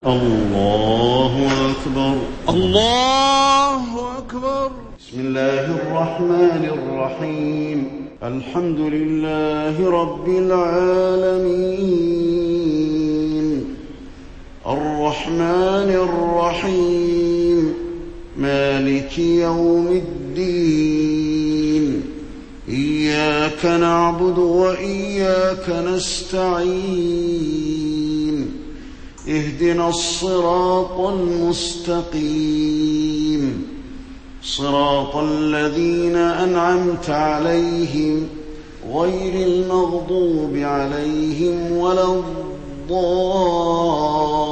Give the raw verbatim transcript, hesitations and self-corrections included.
الله أكبر الله أكبر. بسم الله الرحمن الرحيم. الحمد لله رب العالمين الرحمن الرحيم مالك يوم الدين إياك نعبد وإياك نستعين اهدنا الصراط المستقيم صراط الذين أنعمت عليهم غير المغضوب عليهم ولا الضالين